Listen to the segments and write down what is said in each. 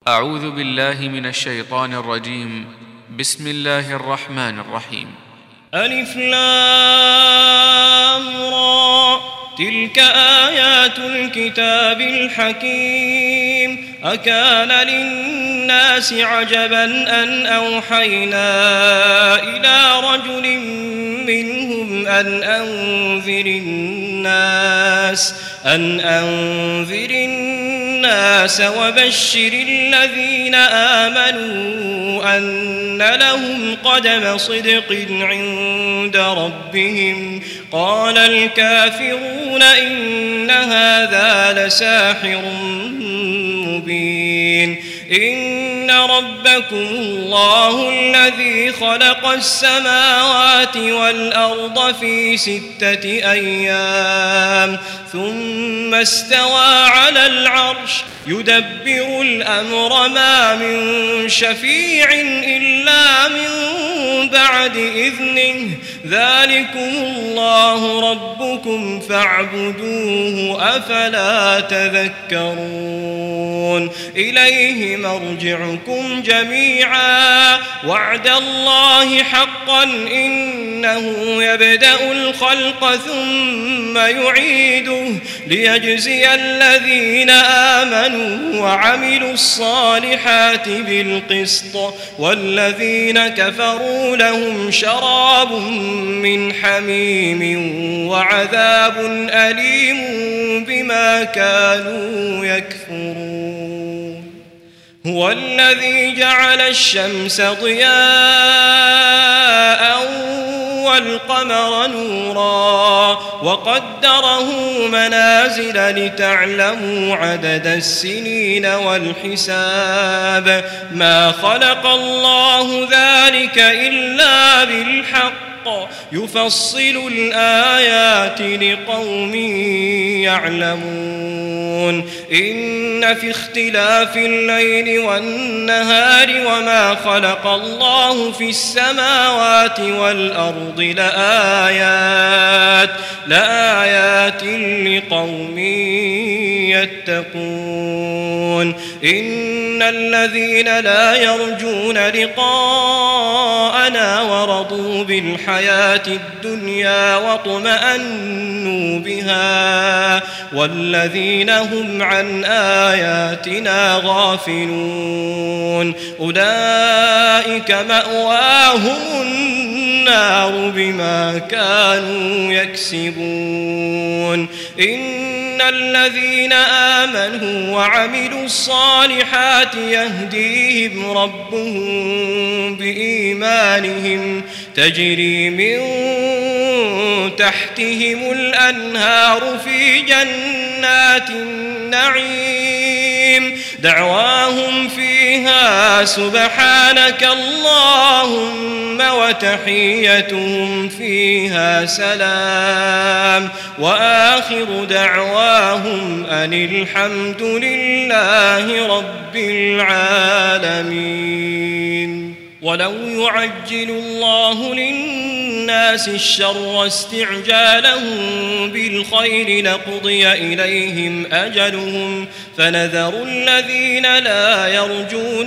أعوذ بالله من الشيطان الرجيم. بسم الله الرحمن الرحيم. ألف لام را، تلك آيات الكتاب الحكيم. أكان للناس عجبا أن أوحينا إلى رجل منهم أن أنذر الناس وبشر الذين آمنوا أن لهم قدم صدق عند ربهم. قال الكافرون إن هذا لساحر مبين. إن ربكم الله الذي خلق السماوات والأرض في 6 أيام ثم استوى على العرش يدبر الأمر ما من شفيع إلا من بعد إذنه. ذلكم الله ربكم فاعبدوه أفلا تذكرون. إليه مرجعكم جميعا وعد الله حقا إنه يبدأ الخلق ثم يعيده ليجزي الذين آمنوا وعملوا الصالحات بالقسط والذين كفروا لهم شراب من حميم وعذاب أليم بما كانوا يكفرون. هو الذي جعل الشمس ضياء والقمر نورا وقدره منازل لتعلموا عدد السنين والحساب. ما خلق الله ذلك إلا بالحق يفصل الآيات لقوم يعلمون. إن في اختلاف الليل والنهار وما خلق الله في السماوات والأرض لآيات لقوم يتقون. إن الذين لا يرجون لقاءنا ورضوا بالحياة الدنيا واطمأنوا بها والذين هم عن آياتنا غافلون أولئك مأواهم النار بما كانوا يكسبون. إن الذين آمنوا وعملوا الصالحات يهديهم ربهم بإيمانهم تجري من تحتهم الأنهار في جنات النعيم دعواهم فيها سبحانك اللهم وتحيتهم فيها سلام وآخر دعواهم أن الحمد لله رب العالمين. ولو يعجل الله للناس الشر استعجالهم بالخير لقضي إليهم أجلهم فنذر الذين لا يرجون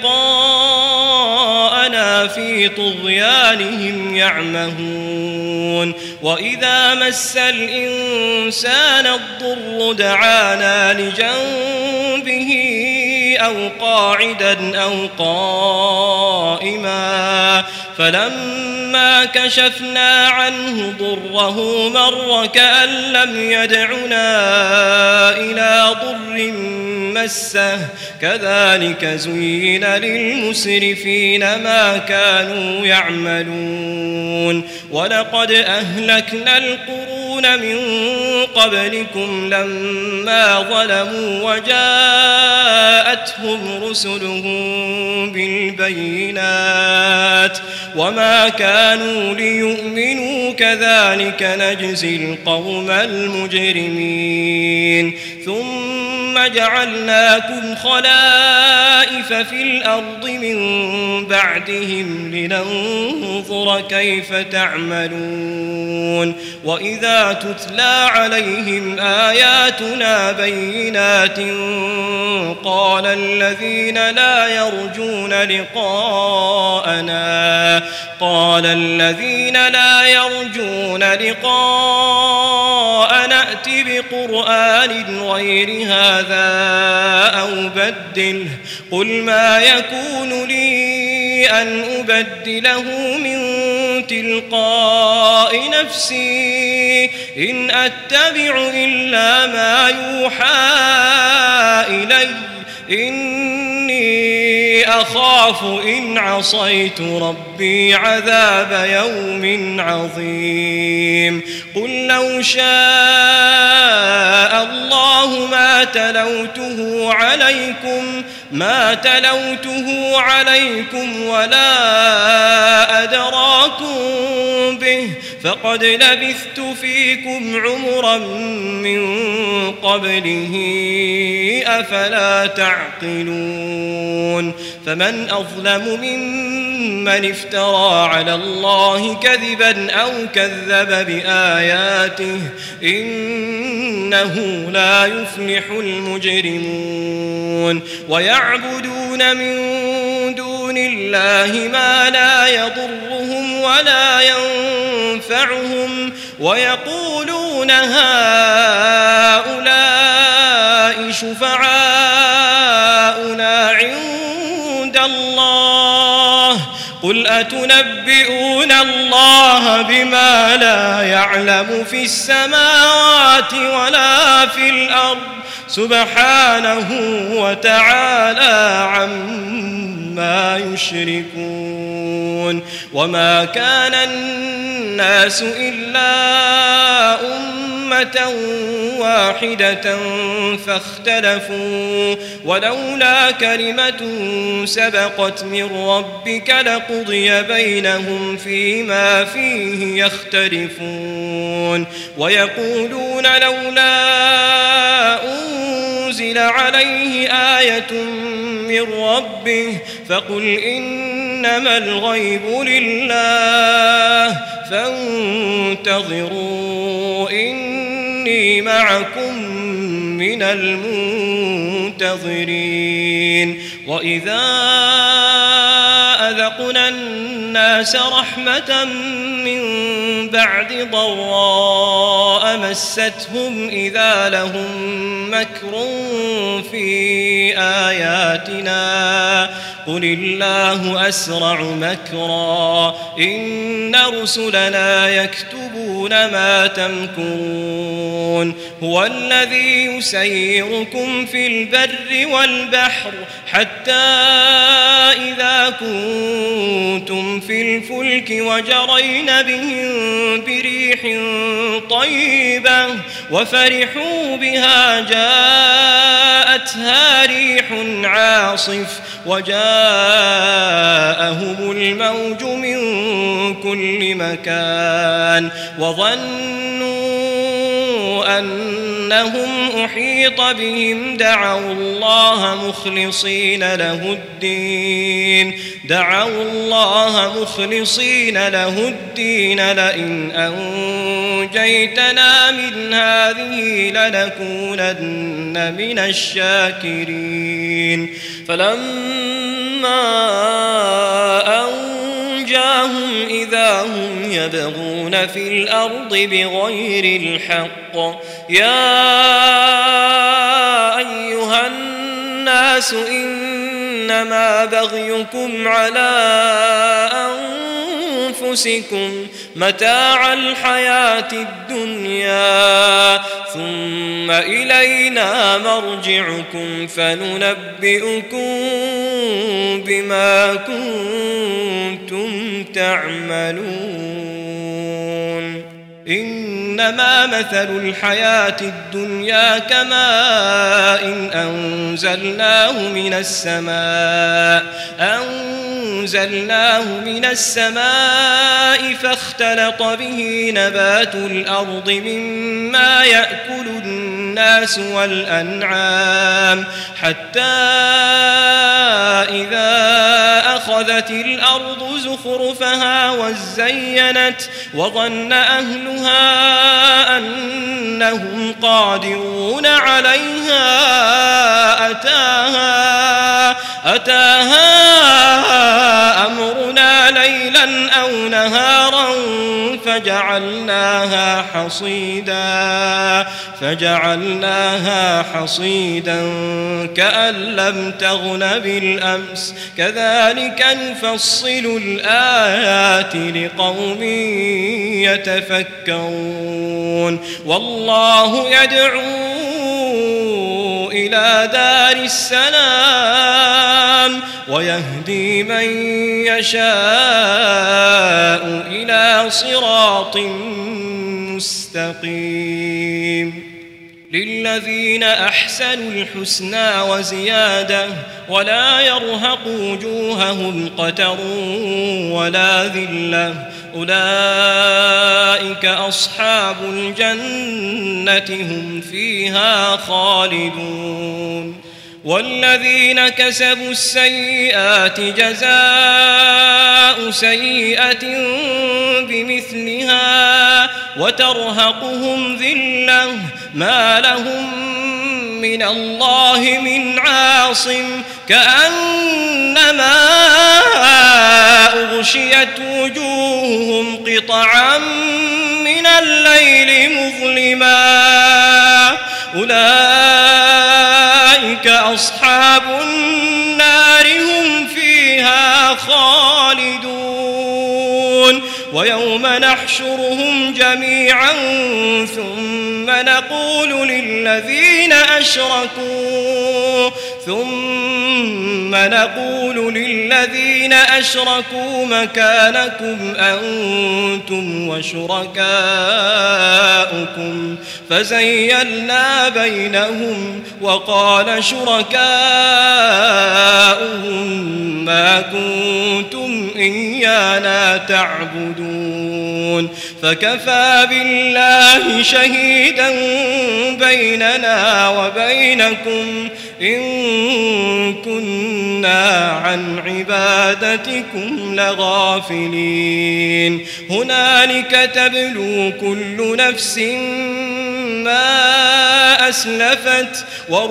لقاءنا في طغيانهم يعمهون. وإذا مس الإنسان الضر دعانا لجنبه أو قاعدا أو قائما فلما كشفنا عنه ضره مر كأن لم يدعنا إلى ضر مسه كذلك زين للمسرفين ما كانوا يعملون. ولقد أهلكنا القرون من قبلكم لما ظلموا وجاءتهم رسلهم بالبينات وما كانوا ليؤمنوا كذلك نجزي القوم المجرمين. ثم جعلناكم خلائف في الأرض من بعدهم لننظر كيف تعملون وإذا تتلى عليهم آياتنا بينات قال الذين لا يرجون لقاءنا ائت بقرآن غير هذا أو بدله قل ما يكون لي أن أبدله من تلقاء نفسي إن أتبع إلا ما يوحى إلي إني أخاف إن عصيت ربي عذاب يوم عظيم قل لو شاء الله ما تلوته عليكم ولا أدراكم به فقد لبثت فيكم عمرا من قبله أفلا تعقلون فمن أظلم ممن افترى على الله كذبا أو كذب بآياته إنه لا يفلح المجرمون ويعبدون من دون الله ما لا يضرهم ولا ينفعهم ويقولون هؤلاء شفعاؤنا عند الله قل أتنبئون الله بما لا يعلم في السماوات ولا في الأرض سبحانه وتعالى عما يشركون وما كان الناس إلا أمة واحدة فاختلفوا ولولا كلمة سبقت من ربك لقضي بينهم فيما فيه يختلفون ويقولون لولا أنزل عليه آية من ربه فقل إنما الغيب لله فانتظروا إني معكم من المنتظرين وإذا أذقنا الناس رحمة من بعد ضراء مستهم إذا لهم مكر في آياتنا قل الله أسرع مكرا إن رسلنا يكتبون ما تمكرون هو الذي يسيركم في البر والبحر حتى إذا كنتم في الفلك وجرين بهم بريح طيبة وفرحوا بها جاءتها ريح عاصف وجاءهم الموج من كل مكان وظنوا أنهم أحيط بهم دعوا الله مخلصين له الدين لئن أنجيتنا من هذه لنكونن من الشاكرين فلما أنجاهم إذا هم يبغون في الأرض بغير الحق يا أيها الناس إنما بغيكم على أنفسكم متاع الحياة الدنيا ثم إلينا مرجعكم فننبئكم بما كنتم تعملون إنما مثل الحياة الدنيا كماء أنزلناه من السماء فاختلط به نبات الأرض مما يأكل الناس والأنعام حتى واتخذت الأرض زخرفها وزينت وظن أهلها أنهم قادرون عليها أتاها أمرنا ليلا أو نهارا فجعلناها حصيدا كأن لم تغن بالأمس كذلك نفصل الآيات لقوم يتفكرون والله يدعو إلى دار السلام ويهدي من يشاء إلى صراط مستقيم للذين أحسنوا الحسنى وزيادة ولا يرهق وجوههم قتر ولا ذلة أولئك أصحاب الجنة هم فيها خالدون والذين كسبوا السيئات جزاء سيئة بمثلها وترهقهم ذلة ما لهم من الله من عاصم كأنما أغشيت وجوههم قطعا من الليل مظلما أولئك أصحاب النار هم فيها خالدون ويوم نحشرهم جميعا ثم نقول للذين أشركوا مكانكم أنتم وشركاؤكم فزيّلنا بينهم وقال شركاؤهم ما كنتم إيانا تعبدون فكفى بالله شهيدا بيننا وبينكم إن كنا عن عبادتكم لغافلين هنالك تبلو كل نفس ما أسلفت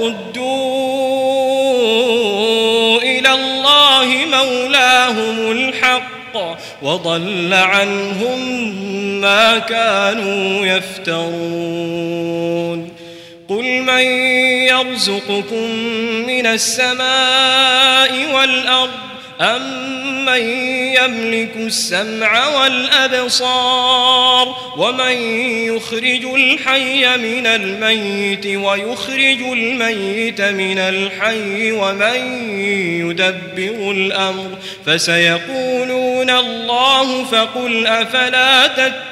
وردوا إلى الله مولاهم الحق وضل عنهم ما كانوا يفترون قل من يرزقكم من السماء والأرض أمن يملك السمع والأبصار ومن يخرج الحي من الميت ويخرج الميت من الحي ومن يدبر الأمر فسيقولون الله فقل أفلا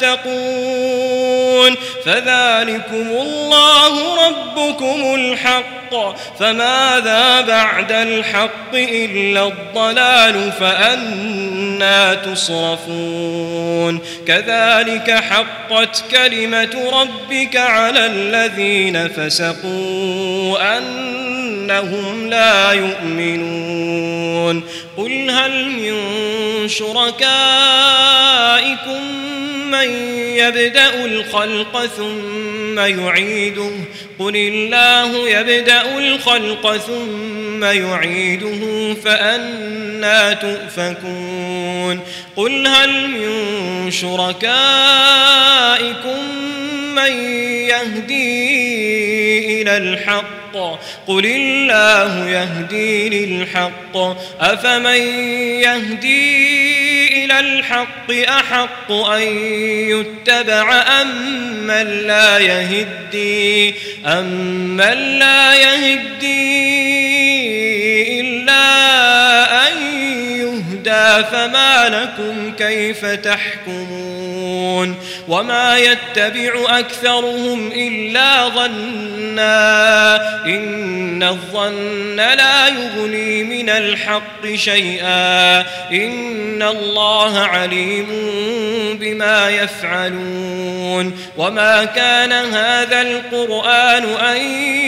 تتقون فذلكم الله ربكم الحق فماذا بعد الحق إلا الضلال فأنى تصرفون كذلك حقت كلمة ربك على الذين فسقوا أنهم لا يؤمنون قل هل من شركائكم من يبدأ الخلق ثم يعيده قل الله يبدأ الخلق ثم يعيده فأنى تؤفكون قل هل من شركائكم من يهدي إلى الحق قل الله يهدي للحق أفمن يهدي إلى الحق أحق أن يتبع أمن لا يهدي إلا أن يهدى فما لكم كيف تحكمون وما يتبع أكثرهم إلا ظنا إن الظن لا يغني من الحق شيئا إن الله عليم بما يفعلون وما كان هذا القرآن أن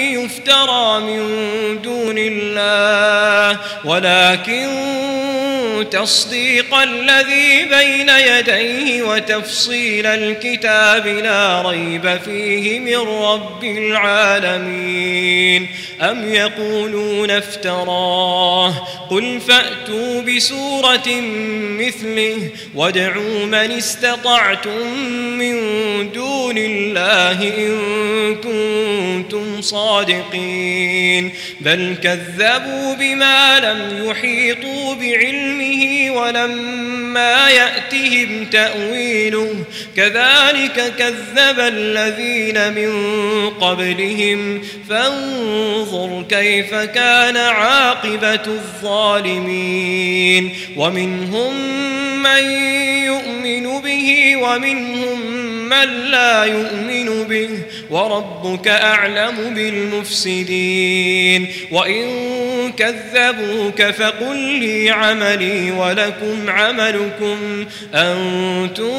يفترى من دون الله ولكن تصديق الذي بين يديه وتفصيل الكتاب لا ريب فيه من رب العالمين. أم يقولون افتراه قل فأتوا بسورة مثله وادعوا من استطعتم من دون الله إن كنتم صادقين بل كذبوا بما لم يحيطوا بعلمه ولما يأتهم تأويله كذلك كذب الذين من قبلهم فانظر كيف كان عاقبة الظالمين. ومنهم من يؤمن به ومنهم من لا يؤمن به وربك أعلم بالمفسدين. وإن كذبوك فقل لي عملي ولكم عملكم أنتم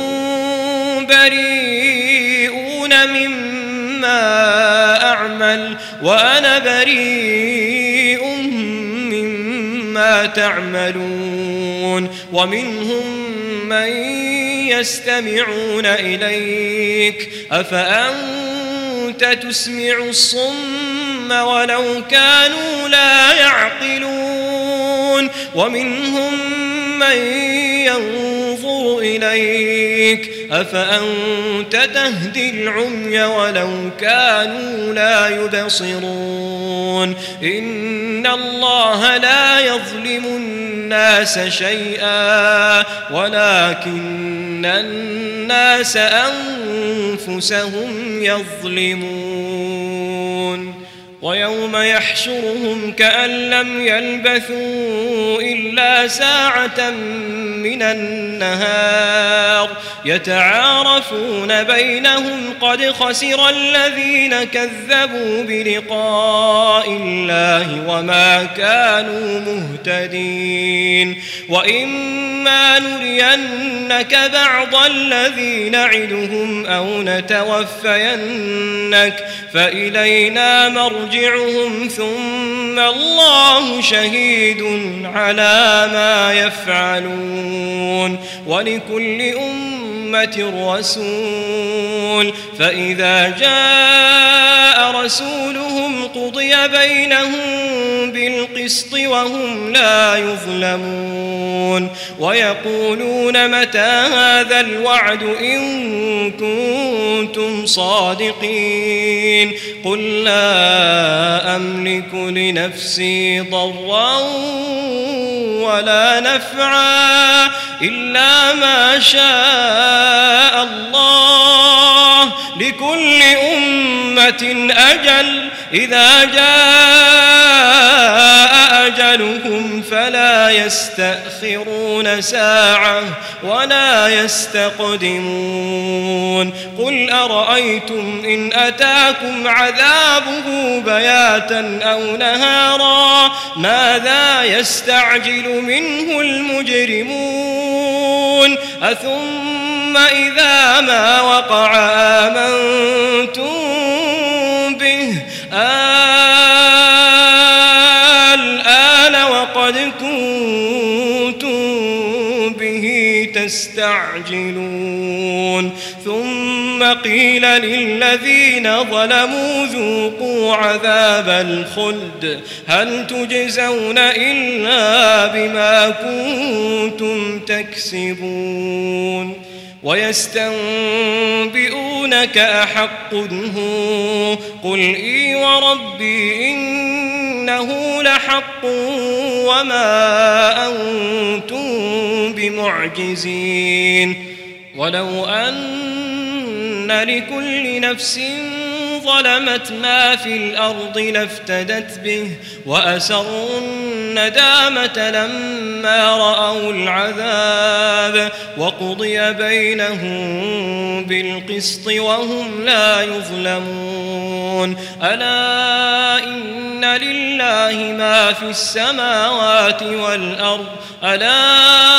بريئون مما أعمل وأنا بريء مما تعملون. ومنهم من يستمعون إليك أفأنت تسمع الصم ولو كانوا لا يعقلون. ومنهم من ينظر إليك أفأنت تهدي العمي ولو كانوا لا يبصرون. إن الله لا يظلم الناس شيئا ولكن الناس أنفسهم يظلمون. ويوم يحشرهم كأن لم يلبثوا إلا ساعة من النهار يتعارفون بينهم قد خسر الذين كذبوا بلقاء الله وما كانوا مهتدين. وإما نرينك بعض الذي نعدهم أو نتوفينك فإلينا مرجعهم ثم الله شهيد على ما يفعلون. ولكل أمة رسول فإذا جاء رسولهم قضي بينهم بالقسط وهم لا يظلمون. ويقولون متى هذا الوعد إن كنتم صادقين قل لا أملك لنفسي ضرا ولا نفعا إلا ما شاء الله لكل أمة أجل إذا جاء أجلهم فلا يستأخرون ساعة ولا يستقدمون. قل أرأيتم إن أتاكم عذابه بياتا أو نهارا ماذا يستعجل منه المجرمون أثم إذا ما وقع آمنتم به الآن وقد كنتم به تستعجلون. ثم قيل للذين ظلموا ذوقوا عذاب الخلد هل تجزون إلا بما كنتم تكسبون. ويستنبئونك أحق هو قل إي وربي إنه لحق وما أنتم بمعجزين. ولو أن لكل نفس ظلمت ما في الأرض لافتدت به وأسروا الندامة لما رأوا العذاب وقضي بينهم بالقسط وهم لا يظلمون. ألا إن لله ما في السماوات والأرض ألا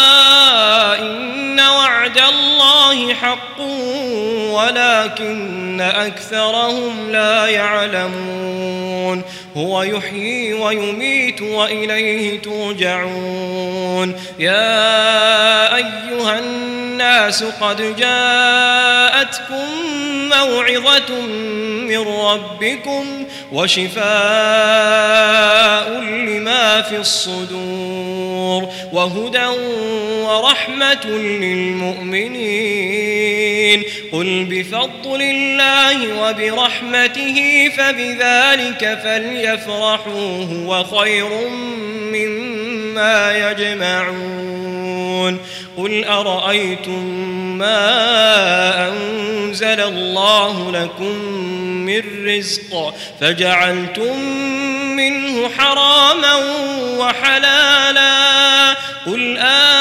إن وعد الله حق ولكن أكثرهم لا يعلمون. هو يحيي ويميت وإليه ترجعون. يا أيها الناس قد جاءتكم موعظة من ربكم وشفاء لما في الصدور وهدى ورحمة للمؤمنين. قل بفضل الله وبرحمته فبذلك فليفرحوا هو خير مما يجمعون. قل أرأيتم ما أنزل الله لكم من رزق فجعلتم منه حراما وحلالا قل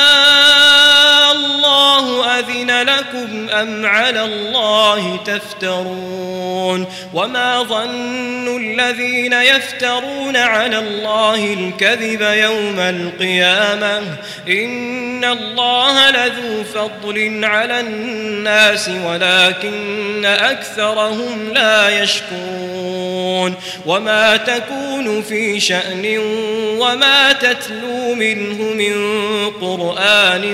الله أذن لكم أم على الله تفترون. وما ظن الذين يفترون على الله الكذب يوم القيامة إن الله لذو فضل على الناس ولكن أكثرهم لا يشكرون. وما تكون في شأن وما تتلو منه من قرآن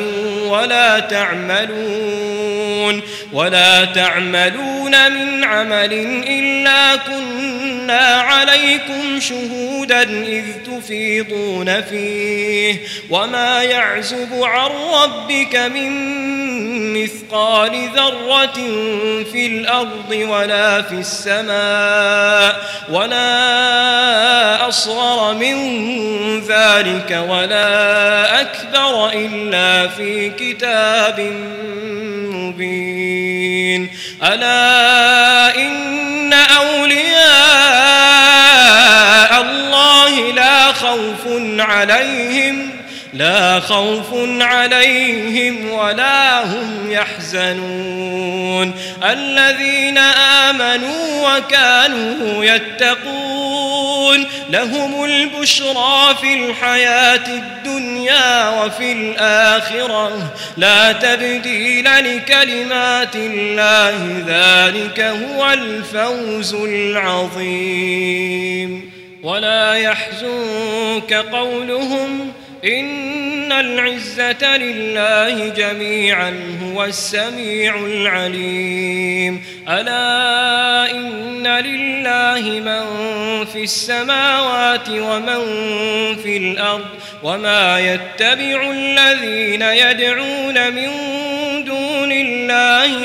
ولا تعملون من عمل إلا كنا عليكم شهودا إذ تفيضون فيه. وما يعزب عن ربك من مثقال ذرة في الأرض ولا في السماء ولا أصغر من ذلك ولا أكبر إلا في كتاب مبين. ألا إن أولياء الله لا خوف عليهم ولا هم يحزنون. الذين آمنوا وكانوا يتقون لهم البشرى في الحياة الدنيا وفي الآخرة لا تبديل لكلمات الله ذلك هو الفوز العظيم. ولا يحزنك قولهم إن العزة لله جميعا هو السميع العليم. ألا إن لله من في السماوات ومن في الأرض وما يتبع الذين يدعون من دون الله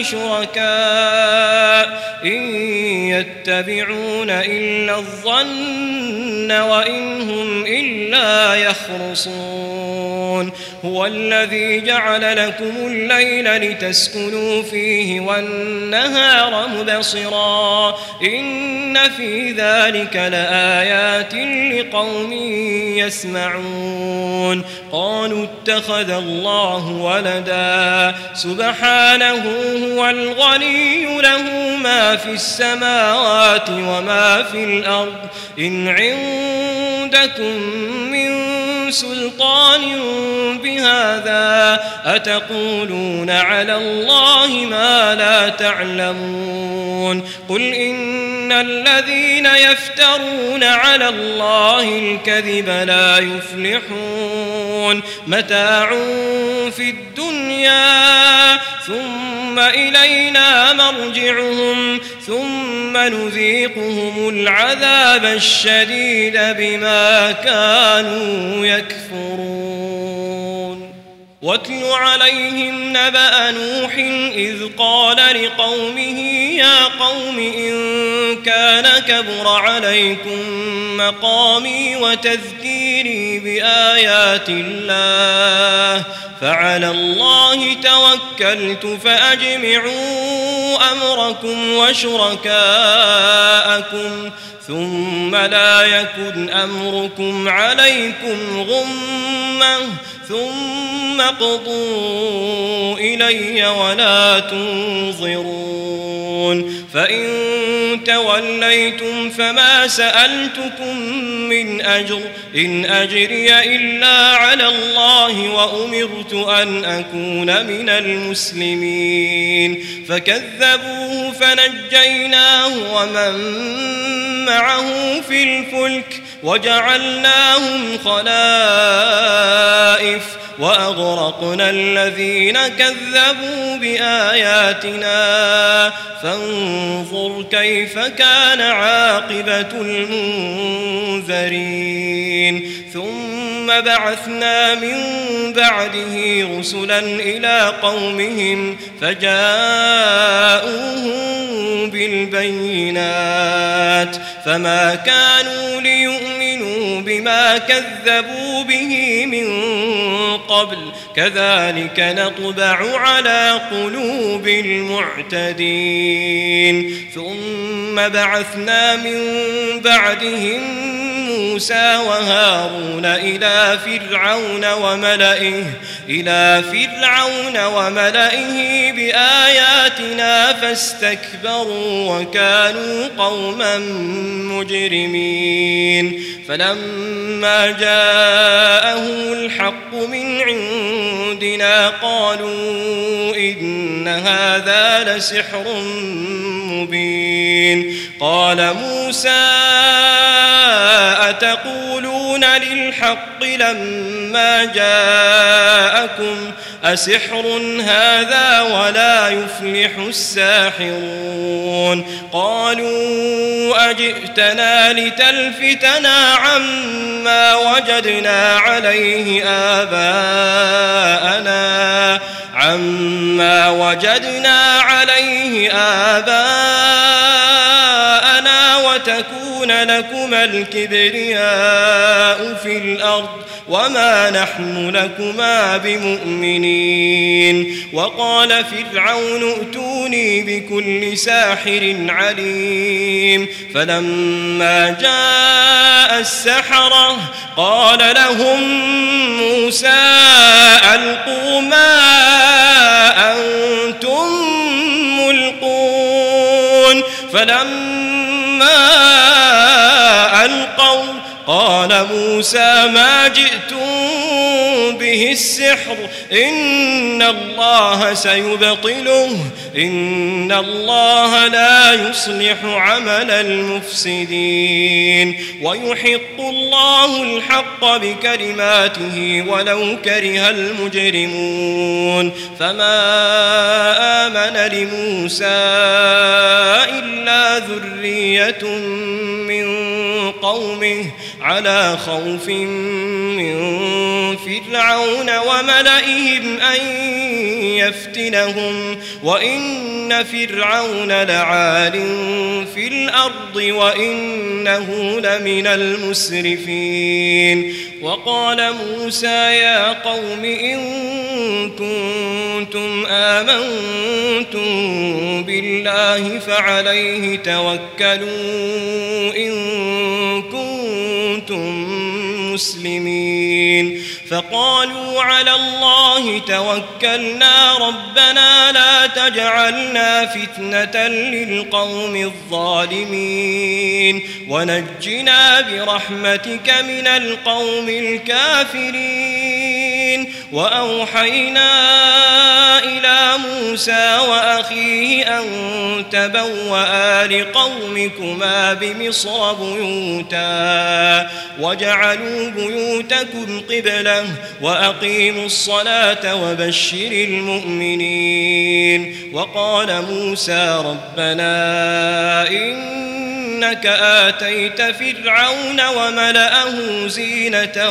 شركاء إن يتبعون إلا الظن وإن هم إلا يخرصون. هو الذي جعل لكم الليل لتسكنوا فيه والنهار مبصرا إن في ذلك لآيات لقوم يسمعون. قالوا اتخذ الله ولدا سبحانه هو الغني له ما في السماوات وما في الأرض إن عندكم من سلطان بهذا أتقولون على الله ما لا تعلمون. قل إن الذين يفترون على الله الكذب لا يفلحون. متاع في الدنيا ثم إلينا مرجعهم ثم نذيقهم العذاب الشديد بما كانوا يكفرون. واتل عليهم نبأ نوح إذ قال لقومه يا قوم إن كان كبر عليكم مقامي وتذكيري بآيات الله فعلى الله توكلت فأجمعوا أمركم وشركاءكم ثم لا يكن أمركم عليكم غمة ثم اقضوا إلي ولا تنظرون. فإن توليتم فما سألتكم من أجر إن أجري إلا على الله الله وأمرت أن أكون من المسلمين فكذبوه فنجيناه ومن معه في الفلك وجعلناهم خلائف وأغرقنا الذين كذبوا بآياتنا فانظر كيف كان عاقبة المنذرين ثم بعثنا من بعده رسلا إلى قومهم فجاءوهم بالبينات فما كانوا ليؤمنوا بما كذبوا به من قبل كذلك نطبع على قلوب المعتدين ثم بعثنا من بعدهم موسى وهارون إلى فرعون وملئه بآياتنا فاستكبروا وكانوا قوما مجرمين فلما جاءهم الحق من عندنا قالوا إن هذا لسحر مبين قال موسى أتقولون للحق لما جاءكم أسحر هذا ولا يفلح الساحرون قالوا أجئتنا لتلفتنا عما وجدنا عليه آباءنا وتكون لكما الكبرياء في الأرض وما نحن لكما بمؤمنين وقال فرعون ائتوني بكل ساحر عليم فلما جاء السحرة قال لهم موسى ألقوا ما أنتم ملقون فلما ألقوا قال موسى ما جئتم به السحر إن الله سيبطله إن الله لا يصلح عمل المفسدين ويحق الله الحق بكلماته ولو كره المجرمون فما آمن لموسى إلا ذرية من قومه على خوف من فرعون وملئهم أن يفتنهم وإن فرعون لعال في الأرض وإنه لمن المسرفين وقال موسى يا قوم إن كنتم آمنتم بالله فعليه توكلوا إن كنتم مسلمين فقالوا على الله توكلنا ربنا لا تجعلنا فتنة للقوم الظالمين ونجنا برحمتك من القوم الكافرين وأوحينا إلى موسى وأخيه أن تبوأ لقومكما بمصر بيوتا واجعلوا بيوتكم قبلة وأقيموا الصلاة وبشر المؤمنين وقال موسى ربنا إنك آتيت فرعون وملأه زينة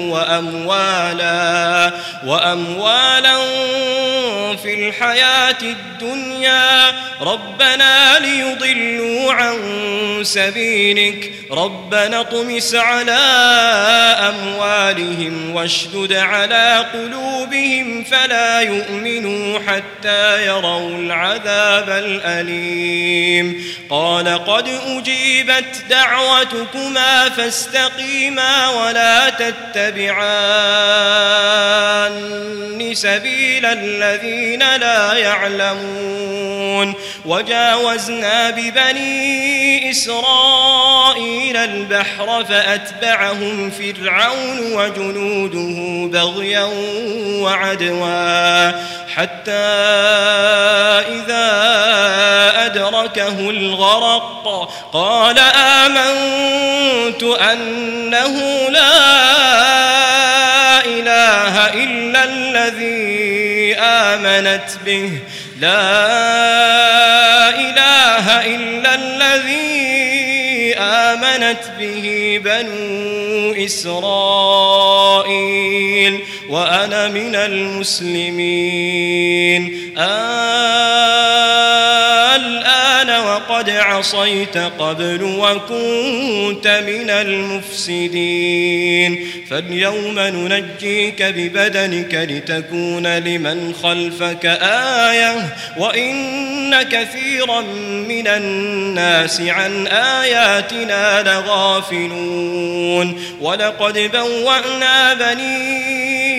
وأموالا في الحياة الدنيا ربنا ليضلوا عن سبيلك ربنا اطمس على أموالهم واشدد على قلوبهم فلا يؤمنوا حتى يروا العذاب الأليم قال قد أجيبت دعوتكما فاستقيما ولا تتبعان سبيل الذين لا يعلمون وجاوزنا ببني إسرائيل البحر فأتبعهم فرعون وجنوده بغيا وعدوا حتى إذا أدركه الغرق قال آمنت أنه لا إله إلا الذي آمنت به بنو إسرائيل وأنا من المسلمين الآن وقد عصيت قبل وكنت من المفسدين فاليوم ننجيك ببدنك لتكون لمن خلفك آية وإن كثيرا من الناس عن آياتنا لغافلون ولقد بوأنا بني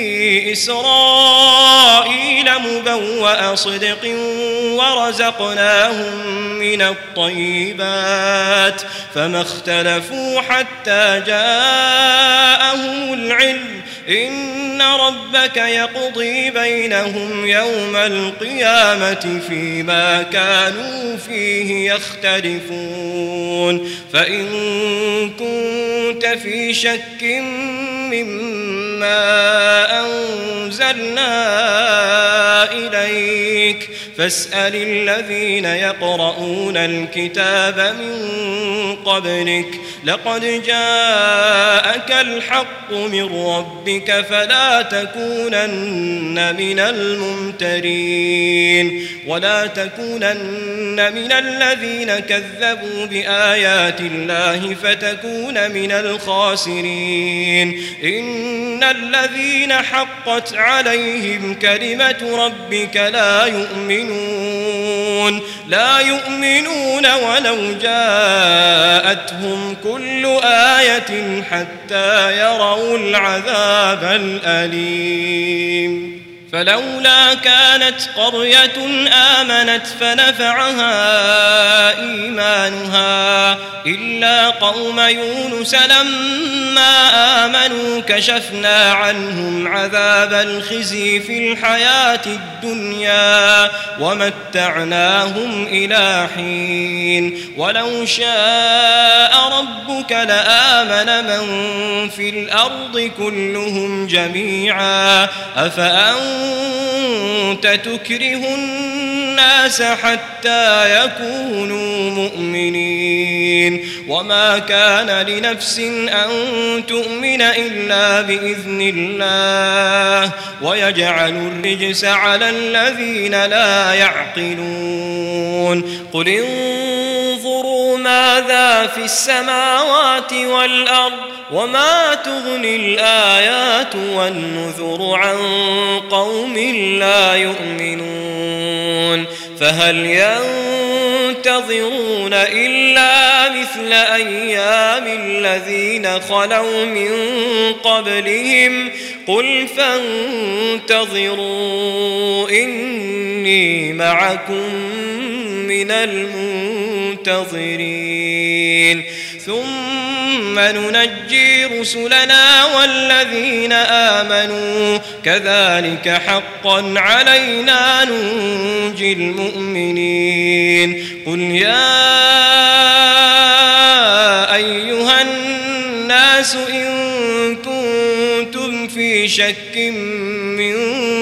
إسرائيل مبوأ صدق ورزقناهم من الطيبات فما اختلفوا حتى جاءهم العلم إن ربك يقضي بينهم يوم القيامة فيما كانوا فيه يختلفون فإن كنت في شك مما أنزلنا إليك فاسأل الذين يقرؤون الكتاب من قبلك لقد جاءك الحق من ربك فلا تكونن من الممترين ولا تكونن من الذين كذبوا بآيات الله فتكون من الخاسرين إن الذين حقت عليهم كلمة ربك لا يؤمنون ولو جاءتهم كل آية حتى يروا العذاب الأليم فلولا كانت قرية آمنت فنفعها إيمانها إلا قوم يونس لما آمنوا كشفنا عنهم عذاب الخزي في الحياة الدنيا ومتعناهم إلى حين ولو شاء ربك لآمن من في الأرض كلهم جميعا أفأنت تكره الناس حتى يكونوا مؤمنين وما كان لنفس أن تؤمن إلا بإذن الله ويجعل الرجس على الذين لا يعقلون قل انظروا ماذا في السماوات والأرض وما تغني الآيات والنذر عن قوم لا يؤمنون فهل ينتظرون إلا مثل أيام الذين خلوا من قبلهم قل فانتظروا إني معكم من المنتظرين ثم ننجي رسلنا والذين آمنوا كذلك حقا علينا ننجي المؤمنين قل يا أيها الناس إن كنتم في شك من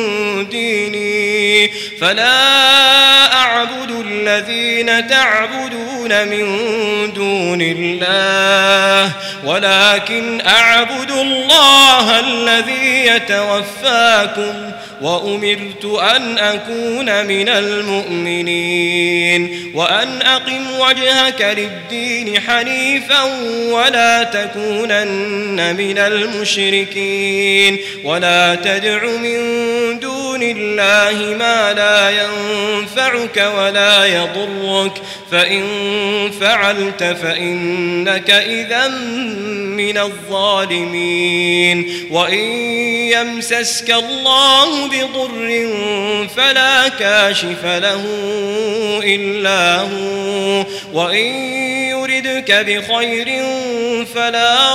ديني فلا أعبد الذين تعبدون من دون الله ولكن أعبد الله الذي يتوفاكم وأمرت أن أكون من المؤمنين وأن أقم وجهك للدين حنيفا ولا تكونن من المشركين ولا تدع من دون دون الله ما لا ينفعك ولا يضرك فإن فعلت فإنك إذا من الظالمين وإن يمسسك الله بضر فلا كاشف له إلا هو وإن يردك بخير فلا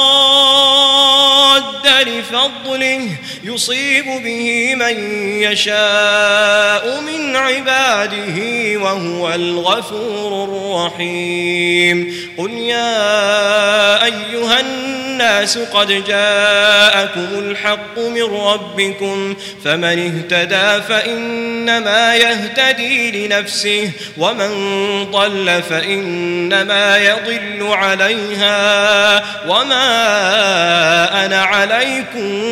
راد لفضله يصيب به من يشاء من عباده وهو الغفور الرحيم قل يا أيها الناس قد جاءكم الحق من ربكم فمن اهتدى فإنما يهتدي لنفسه ومن ضل فإنما يضل عليها وما أنا عليكم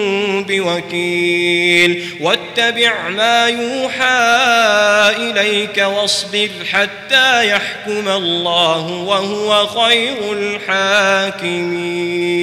بوكيل واتبع ما يوحى إليك واصبر حتى يحكم الله وهو خير الحاكمين